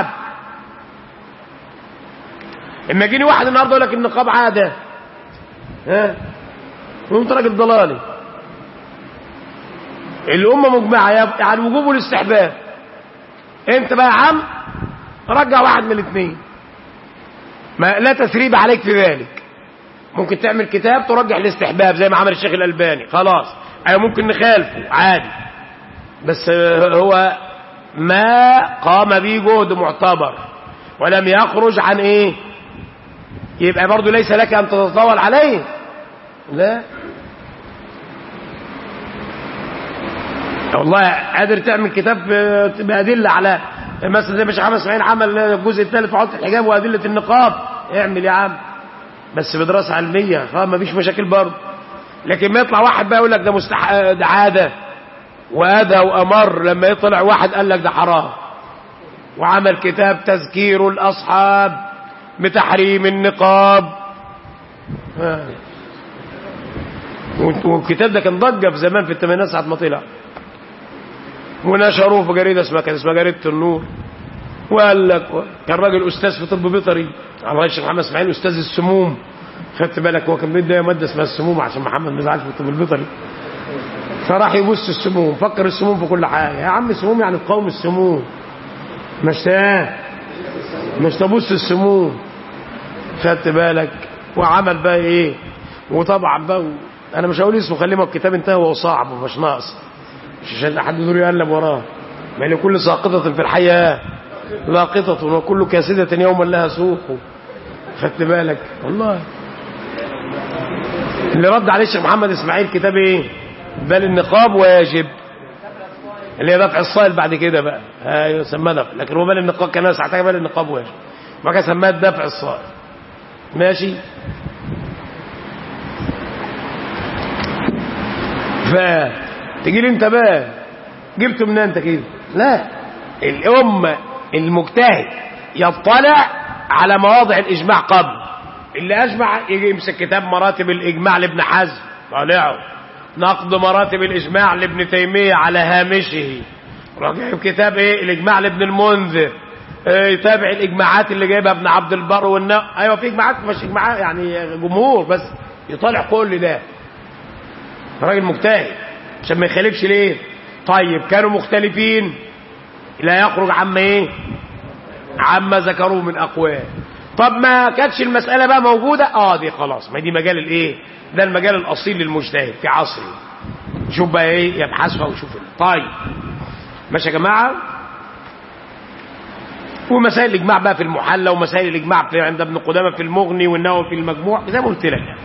اما يجيني واحد النهارده يقول لك النقاب عاده، ها وانت راجل ضلالي. الامه مجمعه على الوجوب والاستحباب. انت بقى يا عم رجع واحد من الاثنين، ما لا تثريب عليك في ذلك. ممكن تعمل كتاب ترجح الاستحباب زي ما عمل الشيخ الألباني، خلاص. ايوه ممكن نخالفه عادي، بس هو ما قام به جهد معتبر ولم يخرج عن ايه، يبقى برضو ليس لك ان تتطاول عليه. لا والله قادر تعمل كتاب بأدلة على مثلا زي ما الشيخ محمد اسماعيل عمل الجزء الثالث في عقد الحجاب وأدلة النقاب، اعمل يا عم بس بدراسة علمية، ما فيش مشاكل برضه. لكن ما يطلع واحد بقى يقول لك ده عادة وأذى وأمر، لما يطلع واحد قال لك ده حرام وعمل كتاب تذكير الأصحاب بتحريم النقاب. والكتاب ده كان ضجة في زمان في الثمانينات ساعة ما طلع، ونشروه في جريدة اسمها جريدة النور. وقال لك كان راجل أستاذ في طب بيطري على رأي الشيخ محمد اسماعيل، أستاذ السموم. خدت بالك هو كان بيدي مادة اسمها السموم عشان محمد ما يزعلش في الطب البيطري، فراح يبص السموم، فكر السموم في كل حاجة. يا عم السموم يعني تقاوم السموم، مش تبص السموم. خدت بالك وعمل بقى ايه. وطبعا بقى انا مش هقول اسمه، خليه الكتاب انتهى وهو صعب ومش ناقص، مش عشان حد يدور يقلب وراه. ما لكل ساقطة في الحياة لاقطة وكل كاسدة يوما لها سوق. خدت بالك والله. اللي رد عليه الشيخ محمد اسماعيل كتاب ايه؟ بل النقاب واجب، اللي هي دفع الصائل بعد كده بقى ايوه سماه دفع، لكن هو بل النقاب كان ساعتها بل النقاب واجب، ما كان سماه دفع الصائل. ماشي. فتجي لي انت بقى جبته من انت كده؟ لا، الامه المجتهد يطلع على مواضع الاجماع قبل. اللي اجمع يجي يمسك كتاب مراتب الاجماع لابن حزم طالعه، نقد مراتب الاجماع لابن تيميه على هامشه، راجع كتاب ايه الاجماع لابن المنذر، يتابع الاجماعات اللي جايبها ابن عبد البر ايوه في اجماعات مش اجماعات يعني جمهور، بس يطالع كل ده. راجل مجتهد عشان ما يخالفش ليه. طيب كانوا مختلفين لا يخرج عما ايه، عما ذكروه من اقوال. طب ما كانتش المسألة بقى موجودة، دي خلاص، ما دي مجال الايه، ده المجال الاصيل للمجتهد في عصره. شوف بقى ايه يبحثها وشوف. طيب ماشي يا جماعة. ومسائل الاجماع بقى في المحلى، ومسائل الاجماع في عند ابن قدامة في المغني والنووي في المجموع، زي ما قلت لك يعني.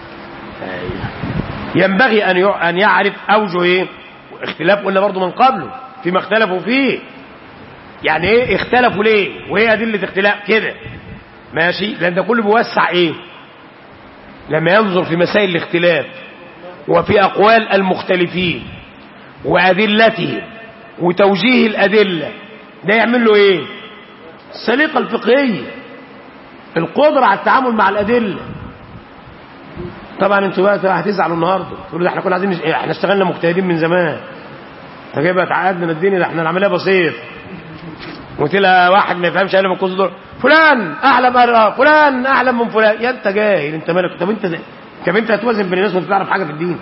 ينبغي ان يعرف اوجه ايه اختلاف، قلنا برضه من قبله فيما اختلفوا فيه. يعني ايه اختلفوا ليه، وايه ادله اختلاف كده. ماشي. لان ده كله بيوسع ايه لما ينظر في مسائل الاختلاف وفي اقوال المختلفين وادلتهم وتوجيه الادله، ده يعمل له ايه السليقه الفقهيه، القدره على التعامل مع الادله. طبعا انتوا بقى هتزعلوا النهارده تقولوا ده احنا كنا عايزين احنا اشتغلنا مجتهدين من زمان، فجايبه تعقدنا الدنيا، ده احنا العمليه بسيط. قلت لها واحد ما يفهمش الا من القصه دول، فلان اعلم فلان اعلم من فلان. يا انت جاهل، انت مالك؟ طب انت هتوازن بين الناس وانت تعرف حاجه في الدين؟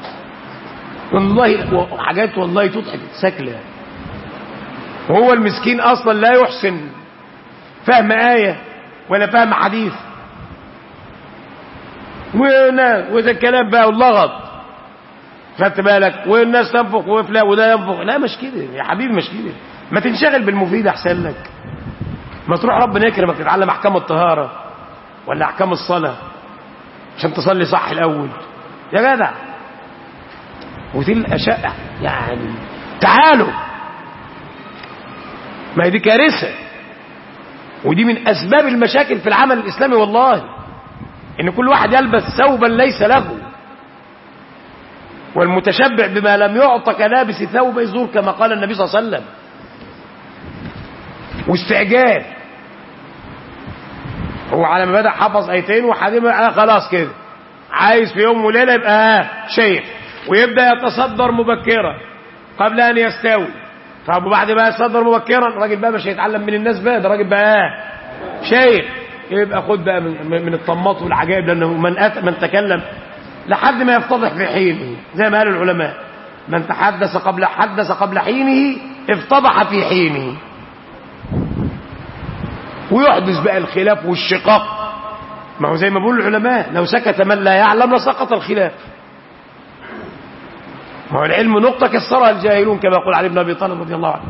والله حاجات والله تضحك سكله. وهو المسكين اصلا لا يحسن فهم ايه ولا فهم حديث، وده الكلام بقى واللغط. خدت بالك؟ والناس تنفق وفلا وده ينفق. لا مش كده يا حبيبي، مش كده. ما تنشغل بالمفيد احسن لك. ما تروح ربنا يكرمك تتعلم احكام الطهاره ولا احكام الصلاه عشان تصلي صح الاول يا جدع. وتلقى شقه يعني تعالوا، ما هي دي كارثه، ودي من اسباب المشاكل في العمل الاسلامي والله. ان كل واحد يلبس ثوبا ليس له، والمتشبع بما لم يعط كلابس ثوب الزور كما قال النبي صلى الله عليه وسلم. واستعجال، هو على ما بدأ حفظ ايتين وحديما خلاص كده عايز في يوم وليله يبقى شيخ، ويبدا يتصدر مبكرا قبل ان يستوي. طب وبعد ما يتصدر مبكرا الراجل بقى مش هيتعلم من الناس بقى، ده راجل بقى شيخ، يبقى خد بقى من الطماط والعجائب، لانه من تكلم لحد ما يفتضح في حينه، زي ما قال العلماء من حدث قبل حينه افتضح في حينه. ويحدث بقى الخلاف والشقاق، ما هو زي ما بيقول العلماء لو سكت من لا يعلم لسقط الخلاف. ما هو العلم نقطة كسرها الجاهلون كما يقول علي بن أبي طالب رضي الله عنه.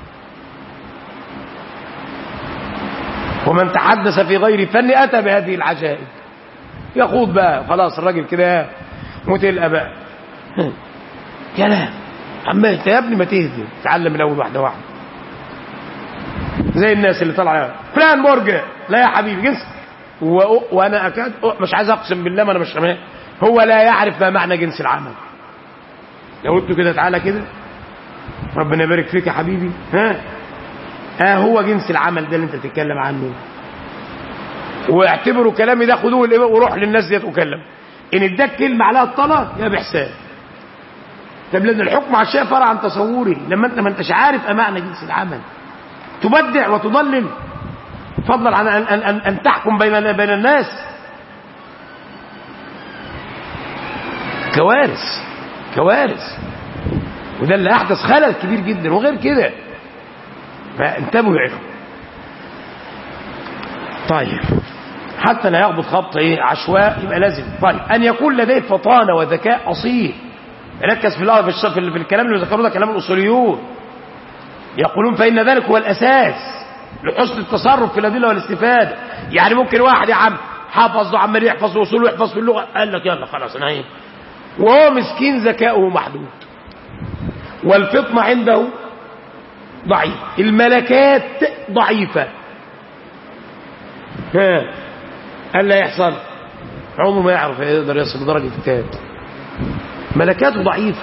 ومن تحدث في غير فن أتى بهذه العجائب. يخوض بقى خلاص الراجل كده متلقى بقى كلام. أما أنت يا ابني ما تهدي، تعلم من أول واحدة واحدة، زي الناس اللي طالعه فلان مرجع. لا يا حبيبي جنس، وانا اكاد مش عايز اقسم بالله ما انا مش فاهم، هو لا يعرف ما معنى جنس العمل. لو قلت له كده تعالى كده ربنا يبارك فيك يا حبيبي، هو جنس العمل ده اللي انت بتتكلم عنه، واعتبروا كلامي ده خدوه وروح للناس ديت وكلم. ان اداك كلمه عليها الطلاق يا بحساب. طب لان الحكم على الشيء فرع عن تصوري، لما انت ما انتش عارف معنى جنس العمل تبدع وتضلل، فضلا عن أن تحكم بين الناس. كوارث، وده اللي أحدث خلل كبير جدا. وغير كده فانتبهوا يا إخوة. طيب حتى لا يخبط خبط عشواء، يبقى لازم طيب أن يكون لديه فطانة وذكاء أصيل. ركز في الكلام اللي ذكروه ده كلام الأصوليون، يقولون فإن ذلك هو الأساس لحسن التصرف في الأدلة والاستفادة. يعني ممكن واحد يا عم حافظ وعمال يحفظ وصول ويحفظ في اللغة، قال لك يلا خلاص أنا ايه، وهو مسكين ذكاؤه محدود والفطنة عنده ضعيف، الملكات ضعيفة. قال لا يحصل، عمره ما يعرف يقدر يصل لدرجة الكتاب، ملكاته ضعيفة.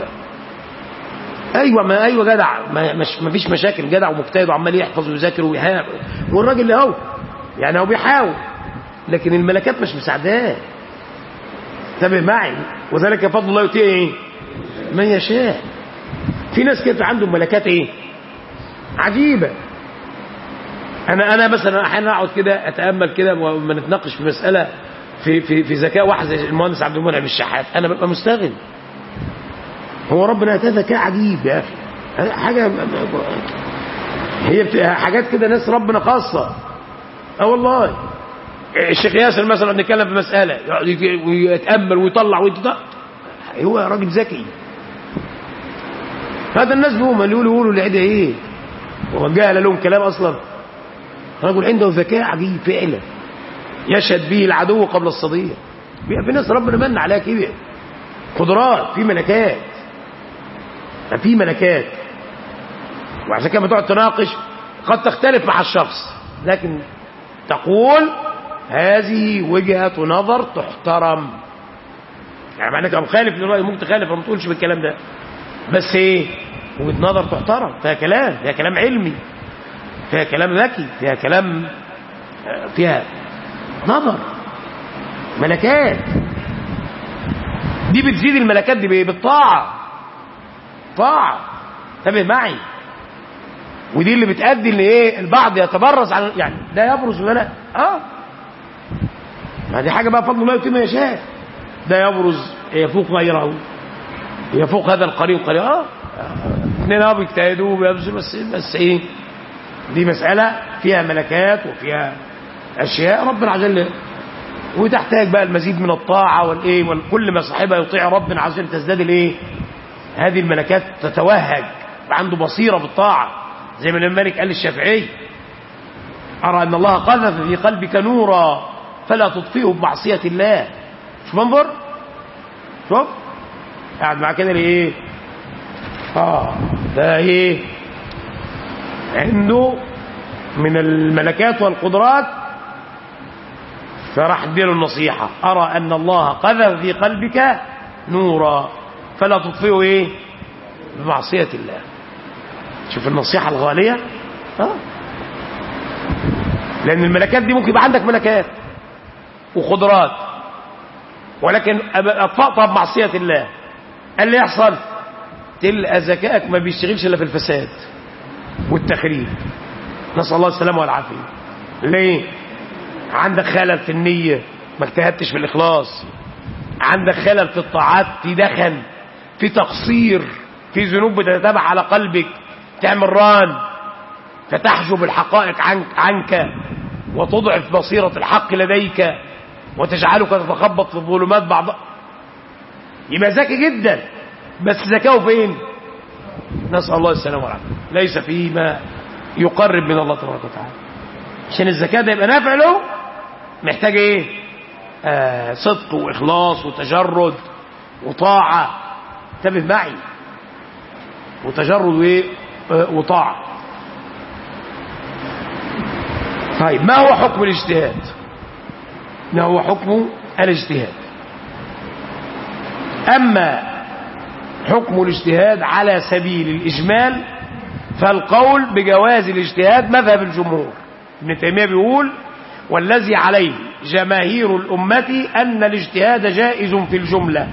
ايوه جدع، ما فيش مشاكل، جدع ومجتهد وعمال يحفظ ويذاكر ويحاول، والراجل اللي هو يعني هو بيحاول، لكن الملكات مش مساعداه. انتبه معي، وذلك فضل الله يؤتيه من يشاء. في ناس كده عندهم ملكات عجيبه. انا مثلا احيانا اقعد كده اتامل كده وما نتناقش في مساله في ذكاء واحد زي المهندس عبد المنعم الشحات، انا ببقى مستغرب، هو ربنا اتاه ذكاء عجيب يا اخي، حاجه هي حاجات كده ناس ربنا خاصه. والله الشيخ ياسر مثلا نتكلم في مساله يقعد ويتامل ويطلع هو راجل ذكي. هذا الناس بهم اللي يقولوا العيد ايه، وجهل لهم كلام اصلا. رجل عنده ذكاء عجيب فعلا يشهد به العدو قبل الصديق. في ناس ربنا من عليها كده قدرات، في ملكات، وعشان كده بتقعد تناقش قد تختلف مع الشخص، لكن تقول هذه وجهة نظر تحترم. يعني معنى كده مخالف للرأي ممكن تخالف وما تقولش بالكلام ده، بس وجهة نظر تحترم، فيها كلام علمي، فيها كلام ذكي، فيها كلام، فيها نظر، ملكات. دي بتزيد الملكات دي بالطاعة، انتبه معي. ودي اللي بتأدي ان البعض يتبرز عن، يعني لا يبرز ولا ما دي حاجة بقى فضل الله يؤتيه من يشاء. ده يبرز يفوق غيره، يفوق هذا القريب اثنين بيجتهدوا وبيبذلوا، بس دي مسألة فيها ملكات وفيها أشياء ربنا عز وجل، وتحتاج بقى المزيد من الطاعة وكل ما صاحبها يطيع ربنا عز وجل تزداد هذه الملكات تتوهج، عنده بصيرة بالطاعة، زي ما الإمام مالك قال للشافعي أرى أن الله قذف في قلبك نورا فلا تطفئه بمعصية الله. شوف منظر، شوف قاعد مع كده ده عنده من الملكات والقدرات فراح اديله النصيحة: أرى أن الله قذف في قلبك نورا فلا تطفئه إيه؟ بمعصية الله. شوف النصيحة الغالية. لأن الملكات دي ممكن يبقى عندك ملكات وقدرات، ولكن أطفأتها بمعصية الله، قال لي يحصل تلقى ذكائك ما بيشتغلش إلا في الفساد والتخريب. نسأل الله السلامة والعافية. ليه؟ عندك خلل في النية، ما اجتهدتش في الإخلاص. عندك خلل في الطاعات، في دخن، في تقصير، في ذنوب بتتابع على قلبك، تعمل ران فتحجب الحقائق عنك وتضعف بصيرة الحق لديك وتجعلك تتخبط في الظلمات بعض. يبقى ذكي جدا، بس ذكاؤه فين؟ نسأل الله السلامة والعافية. ليس فيما يقرب من الله تبارك وتعالى. عشان الذكاء ده يبقى نافع له محتاج ايه؟ صدق واخلاص وتجرد وطاعة. انتبه معي، وتجرد وايه؟ وطاعة. طيب ما هو حكم الاجتهاد؟ ما هو حكم الاجتهاد؟ أما حكم الاجتهاد على سبيل الإجمال فالقول بجواز الاجتهاد مذهب الجمهور. ابن تيمية بيقول: والذي عليه جماهير الأمة أن الاجتهاد جائز في الجملة.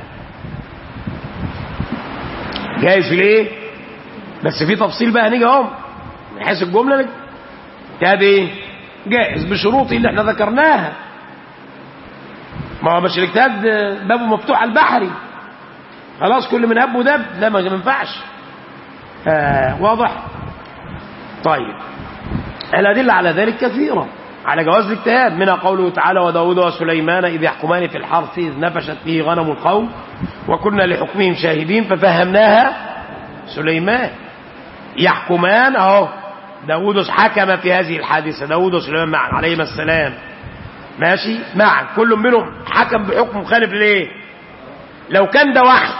جائز في الايه؟ بس في تفصيل بقى، هنيجي اهو من حيث الجملة. الاجتهاد ايه؟ جائز بشروط اللي احنا ذكرناها. ما هو مش الاجتهاد بابه مفتوح على البحري خلاص كل من هب ودب، لا ما ينفعش. واضح؟ طيب الأدلة على ذلك كثيرة على جواز الاجتهاد، منها قوله تعالى: وداود وسليمان إذ يحكمان في الحرث إذ نفشت فيه غنم القوم وكنا لحكمهم شاهدين ففهمناها سليمان. يحكمان اهو، داود حكم في هذه الحادثة، داود وسليمان معا عليهما السلام، ماشي معا، كل منهم حكم بحكم مخالف ليه. لو كان ده وحي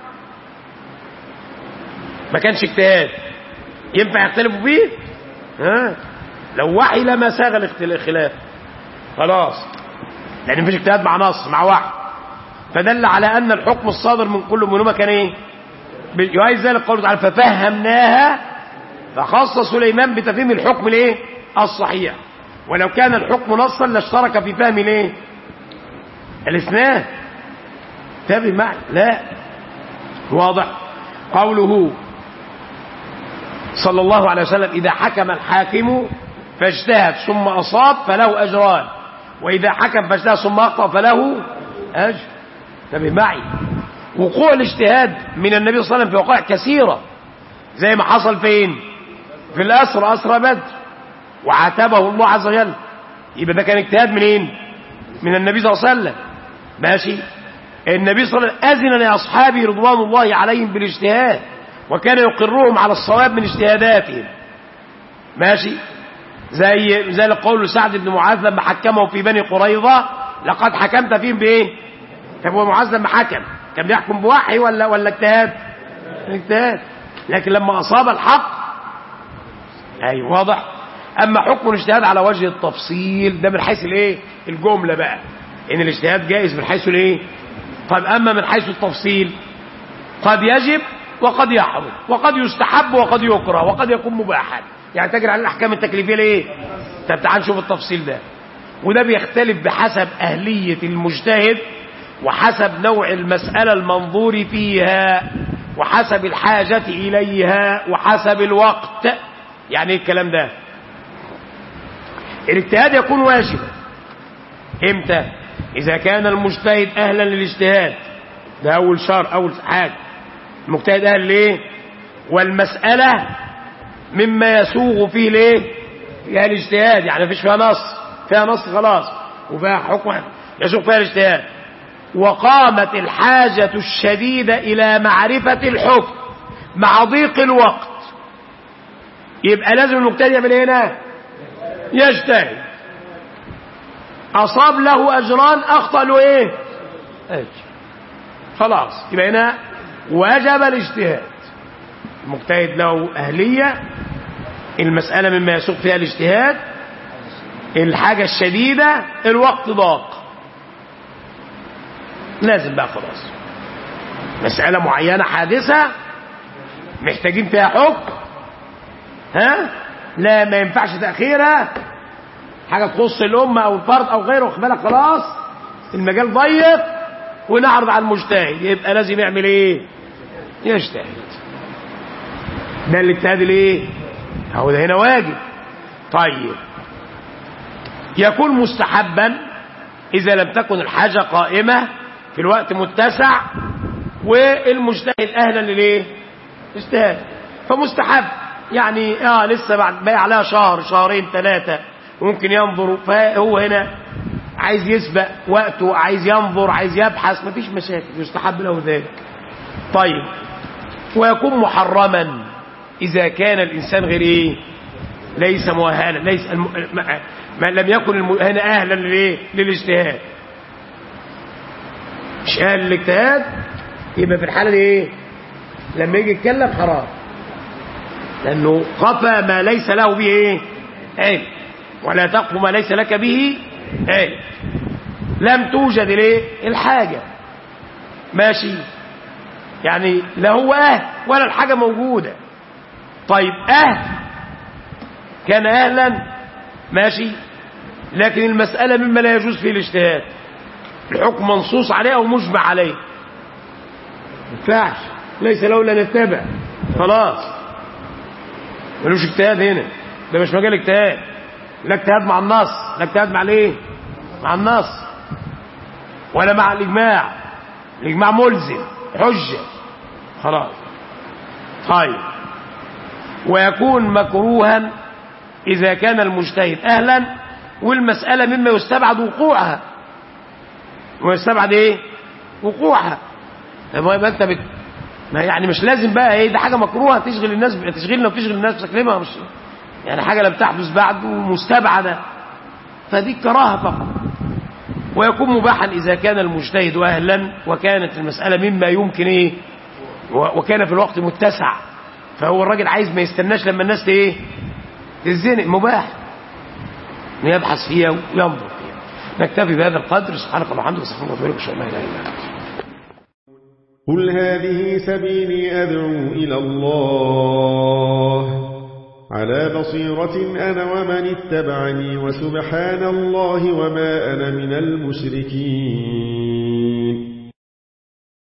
ما كانش اجتهاد، ينفع يختلفوا فيه؟ لو وحي لما ساغ الخلاف خلاص، لان مفيش اجتهاد مع نص مع وحي. فدل على ان الحكم الصادر من كل منهما كان ايه؟ يؤيد ذلك قوله تعالى: ففهمناها، فخص سليمان بتفهيم الحكم الايه؟ الصحيح. ولو كان الحكم نصا لاشترك في فهم الايه؟ الاثنان. تابع معي؟ لا. واضح؟ قوله صلى الله عليه وسلم: إذا حكم الحاكم فاجتهد ثم أصاب فله أجران، وإذا حكم فاجتهد ثم أخطأ فله أجر. تابع معي؟ وقوع الاجتهاد من النبي صلى الله عليه وسلم في وقائع كثيرة، زي ما حصل فين؟ في الأسرى، أسرى بدر، وعاتبه الله عز وجل. يبقى ده كان اجتهاد منين؟ من النبي صلى الله عليه وسلم. ماشي؟ النبي صلى الله عليه وسلم أذن لأصحابه رضوان الله عليهم بالاجتهاد، وكان يقرهم على الصواب من اجتهاداتهم. ماشي؟ زي قول سعد بن معاذ لما حكمه في بني قريظة: لقد حكمت فيهم بإيه؟ طب هو معاذ لما حكم كان بيحكم بوحي ولا اجتهاد؟ اجتهاد. لكن لما أصاب الحق أيوة. واضح؟ أما حكم الاجتهاد على وجه التفصيل ده من حيث الايه؟ الجملة بقى، إن الاجتهاد جائز من حيث الايه؟ طيب أما من حيث التفصيل قد يجب وقد يحرم وقد يستحب وقد يكره وقد يكون مباحا، يعني تجري على الأحكام التكليفية لإيه؟ طب تعال نشوف التفصيل ده، وده بيختلف بحسب أهلية المجتهد وحسب نوع المسألة المنظور فيها وحسب الحاجة إليها وحسب الوقت. يعني ايه الكلام ده؟ الاجتهاد يكون واجبا امتى؟ إذا كان المجتهد أهلا للاجتهاد، ده أول شرط، أول حاجة. المجتهد أهل ليه؟ والمسألة مما يسوغ فيه ليه؟ فيها الاجتهاد، يعني مفيش فيها نص، فيها نص خلاص وفيها حكم يسوغ فيها الاجتهاد. وقامت الحاجة الشديدة إلى معرفة الحكم مع ضيق الوقت، يبقى لازم المجتهد يعمل ايه هنا؟ يجتهد. أصاب له أجران، أخطأ له ايه؟ أجر. خلاص يبقى هنا وجب الاجتهاد. المجتهد له أهلية، المسألة مما يسوق فيها الاجتهاد، الحاجة الشديدة الوقت ضاق، لازم بقى خلاص مسألة معينة حادثة محتاجين فيها حكم، لا ما ينفعش تأخيرها، حاجة تخص الأمة أو الفرد أو غيره، واخد بالك خلاص المجال ضيق ونعرض على المجتهد، يبقى لازم يعمل ايه؟ يجتهد. ده الاجتهاد الايه؟ هو ده هنا واجب. طيب يكون مستحبا إذا لم تكن الحاجة قائمة في الوقت متسع والمجتهد أهلا للإيه؟ اجتهاد، فمستحب يعني لسه بعد باقي عليها شهر شهرين ثلاثة وممكن ينظر، فهو هنا عايز يسبق وقته، عايز ينظر، عايز يبحث، مفيش مشاكل، يستحب له ذلك. طيب ويكون محرما إذا كان الإنسان غير إيه؟ ليس مؤهلا، ليس لم يكن هنا أهلا للإيه؟ للاجتهاد، مش أهل للاجتهاد، يبقى في الحالة دي إيه؟ لما يجي يتكلم حرام، لأنه خفى ما ليس له به إيه؟ علم، ولا تقف ما ليس لك به علم. لم توجد الايه؟ الحاجة، ماشي، يعني لا هو أهل ولا الحاجة موجودة. طيب أهل كان أهلا ماشي، لكن المسألة مما لا يجوز فيه الاجتهاد، الحكم منصوص عليه أو مجمع عليه، مينفعش، ليس له إلا نتبع، خلاص ملوش اجتهاد هنا، ده مش مجال اجتهاد، لا اجتهاد مع النص، لا اجتهاد مع الايه؟ مع النص، ولا مع الإجماع، الإجماع ملزم حجة، خلاص. طيب ويكون مكروها إذا كان المجتهد أهلا والمسألة مما يستبعد وقوعها، ويستبعد إيه؟ وقوعها. يبقى أنت ما يعني مش لازم بقى إيه، ده حاجة مكروهة تشغل الناس، تشغلنا وتشغل الناس بتكلمها، مش يعني حاجة لم تحدث بعد ومستبعدة، فدي كراهة فقط. ويكون مباحا إذا كان المجتهد أهلا وكانت المسألة مما يمكن إيه، وكان في الوقت متسع، فهو الراجل عايز ما يستناش لما الناس ايه تزنق، مباح يبحث فيها وينظر فيها. نكتفي بهذا القدر، سبحانك اللهم وبحمدك، استغفرك واتوب اليك، اشهد ان لا اله الا انت. قل هذه سبيلي أدعو إلى الله على بصيرة أنا ومن اتبعني، وسبحان الله وما أنا من المشركين.